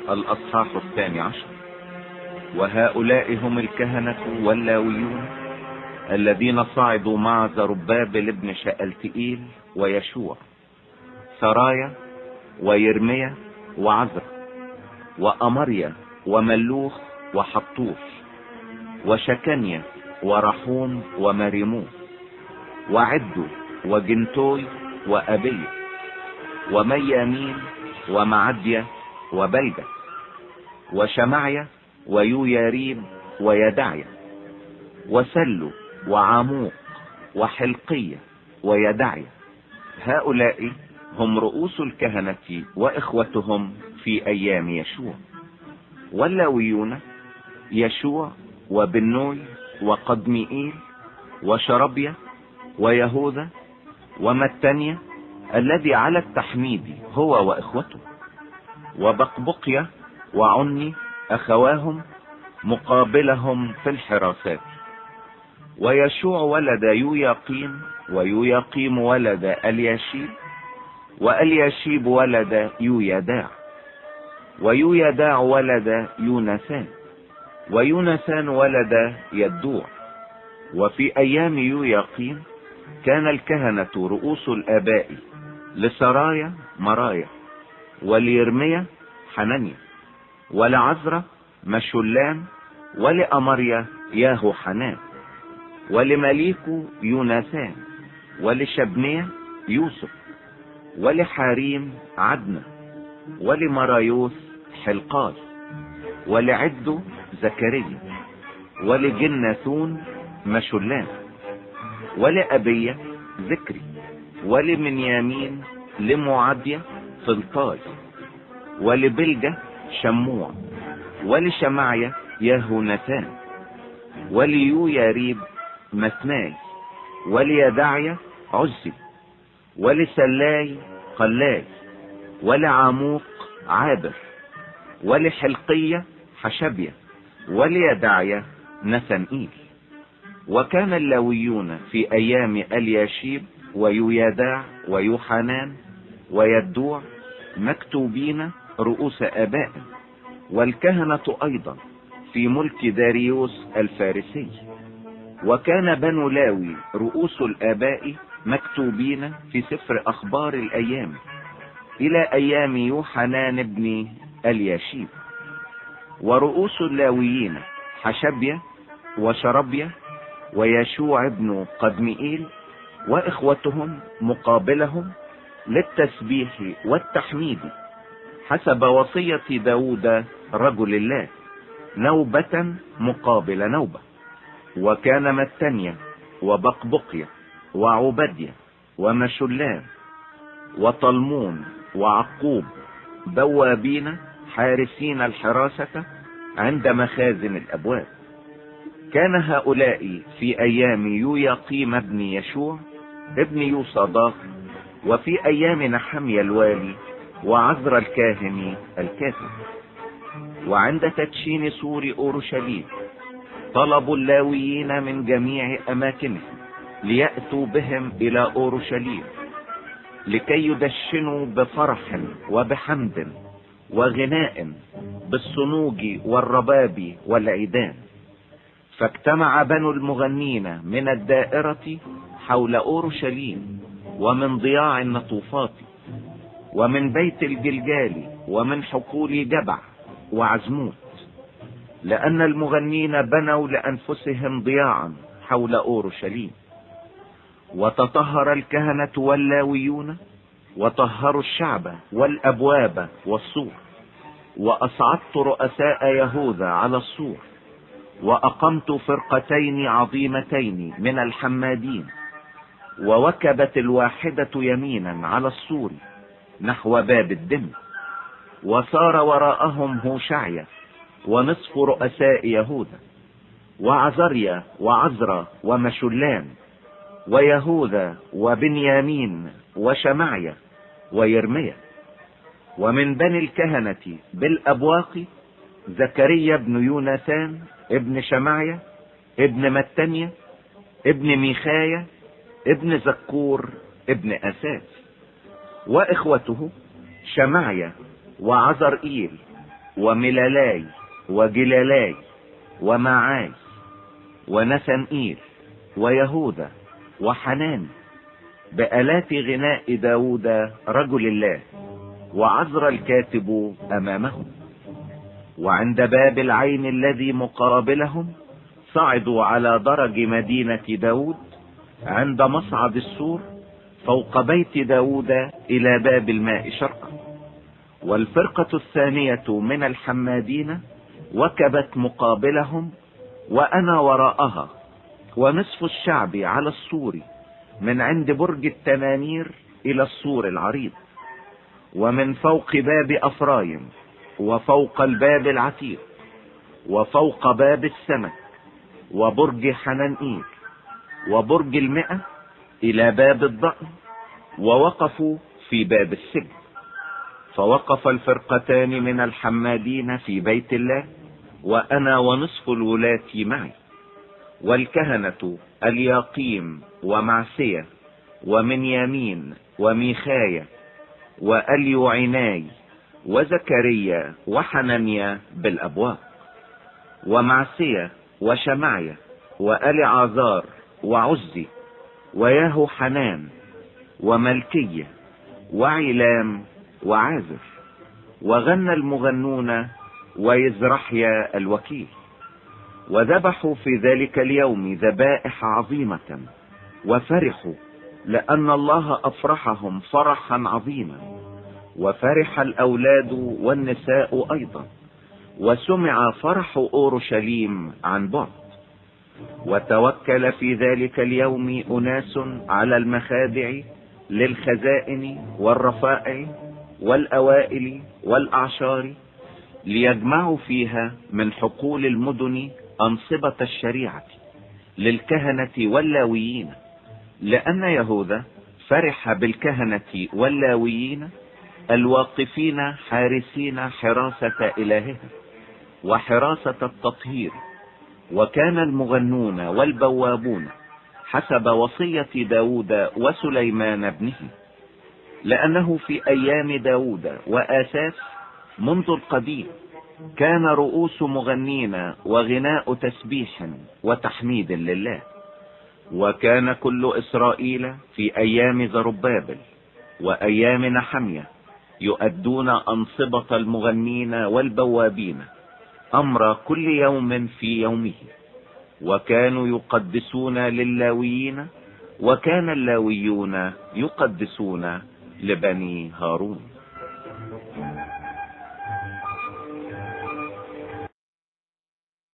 الأصحاح 12. وهؤلاء هم الكهنة واللاويون الذين صعدوا مع زربابل ابن شألتئيل ويشوع، سرايا ويرميا وعزرا وأمريا وملوخ وحطوش وشكنيا ورحوم ومريموث وعدو وجنتوي وأبي وميامين ومعديا وبلدة وشمعيا ويوياريب ويدعيا وسلو وعموق وحلقية ويدعيا. هؤلاء هم رؤوس الكهنة وإخوتهم في أيام يشوع. واللاويون يشوع وبنوي وقدمئيل وشربيا ويهوذا ومتنيا الذي على التحميد هو وإخوته، وبقبقيا وعني أخواهم مقابلهم في الحراسات. ويشوع ولد يوياقيم، ويوياقيم ولد الياشيب، والياشيب ولد يويداع، ويويداع ولد يوناثان، ويوناثان ولد يدوع. وفي أيام يوياقيم كان الكهنة رؤوس الآباء، لسرايا مرايا، وليرميا حنانيا، ولعزرا مشلام، ولأمريا ياهو حنان، ولمليكو يوناثان، ولشبنيا يوسف، ولحاريم عدنا، ولمرايوث حلقاي، ولعدو زكريا، ولجناثون مشلام، ولأبية ذكري، ولمنيامين لمعدية فلطاي، ولبلجة شموع، ولشمعية يهوناثان، وليوياريب مثناي، وليدعيا عزي، ولسلاي قلاي، ولعموق عابر، ولحلقية حشبية، وليدعيا نثنئيل. وكان اللاويون في أيام الياشيب ويويداع ويوحنان ويدوع مكتوبين رؤوس آباء، والكهنة أيضا في ملك داريوس الفارسي. وكان بنو لاوي رؤوس الآباء مكتوبين في سفر أخبار الأيام إلى أيام يوحنان ابن الياشيب. ورؤوس اللاويين حشبيا وشربيا ويشوع ابن قدمئيل وإخوتهم مقابلهم للتسبيح والتحميد حسب وصية داود رجل الله، نوبة مقابل نوبة. وكان متنيا وبقبقيا وعبديا ومشلام وطلمون وعقوب بوابين حارسين الحراسة عند مخازن الأبواب. كان هؤلاء في أيام يوياقيم ابن يشوع ابن يوصداق، وفي أيام نحميا الوالي وعزرا الكاهن الكاتب. وعند تدشين سور أورشليم طلبوا اللاويين من جميع أماكنهم ليأتوا بهم إلى أورشليم لكي يدشنوا بفرح وبحمد وغناء بالصنوج والرباب والعيدان. فاجتمع بنو المغنين من الدائرة حول أورشليم، ومن ضياع النطوفات، ومن بيت الجلجال، ومن حقول جبع وعزموت، لأن المغنين بنوا لأنفسهم ضياعا حول أورشليم. وتطهر الكهنة واللاويون وطهروا الشعب والأبواب والسور. وأصعدت رؤساء يهوذا على السور، وأقمت فرقتين عظيمتين من الحمادين، ووكبت الواحدة يمينا على السور نحو باب الدم. وصار وراءهم هوشعيا ونصف رؤساء يهوذا، وعزريا وعزرا ومشلام ويهوذا وبنيامين وشمعيا ويرميا. ومن بني الكهنة بالأبواق زكريا بن يوناثان ابن شمعيا ابن متنيا ابن ميخايا ابن زكور ابن أساس. وإخوته شمعيا وعزرئيل وملالاي وجلالاي ومعاي ونثنئيل ويهوذا وحنان بآلات غناء داود رجل الله، وعزر الكاتب أمامهم. وعند باب العين الذي مقابلهم صعدوا على درج مدينة داود عند مصعد السور فوق بيت داود إلى باب الماء شرقا. والفرقة الثانية من الحمادين وكبت مقابلهم وأنا وراءها، ونصف الشعب على السور من عند برج التنانير إلى السور العريض، ومن فوق باب أفرايم، وفوق الباب العتيق، وفوق باب السمك، وبرج حنانئيل، وبرج المئة إلى باب الضأن، ووقفوا في باب السجن. فوقف الفرقتان من الحمادين في بيت الله، وأنا ونصف الولاة معي، والكهنة الياقيم ومعسية ومنيامين وميخايا وأليوعناي وزكريا وحنانيا بالأبواب، ومعسية وشمعيا وأليعازار وعزي وياهو حنان وملكية وعلام وعازر. وغنى المغنون ويزرحيا الوكيل. وذبحوا في ذلك اليوم ذبائح عظيمة، وفرحوا لأن الله أفرحهم فرحا عظيما، وفرح الأولاد والنساء أيضا، وسمع فرح أورشليم عن بعد. وتوكل في ذلك اليوم أناس على المخادع للخزائن والرفائع والأوائل والأعشار، ليجمعوا فيها من حقول المدن أنصبة الشريعة للكهنة واللاويين، لأن يهوذا فرح بالكهنة واللاويين الواقفين حارسين حراسة إلههم وحراسة التطهير. وكان المغنون والبوابون حسب وصية داود وسليمان ابنه، لأنه في أيام داود وآساس منذ القديم كان رؤوس مغنين وغناء تسبيح وتحميد لله. وكان كل إسرائيل في أيام زربابل وأيام نحمية يؤدون أنصبة المغنين والبوابين أمر كل يوم في يومه، وكانوا يقدسون للاويين، وكان اللاويون يقدسون لبني هارون.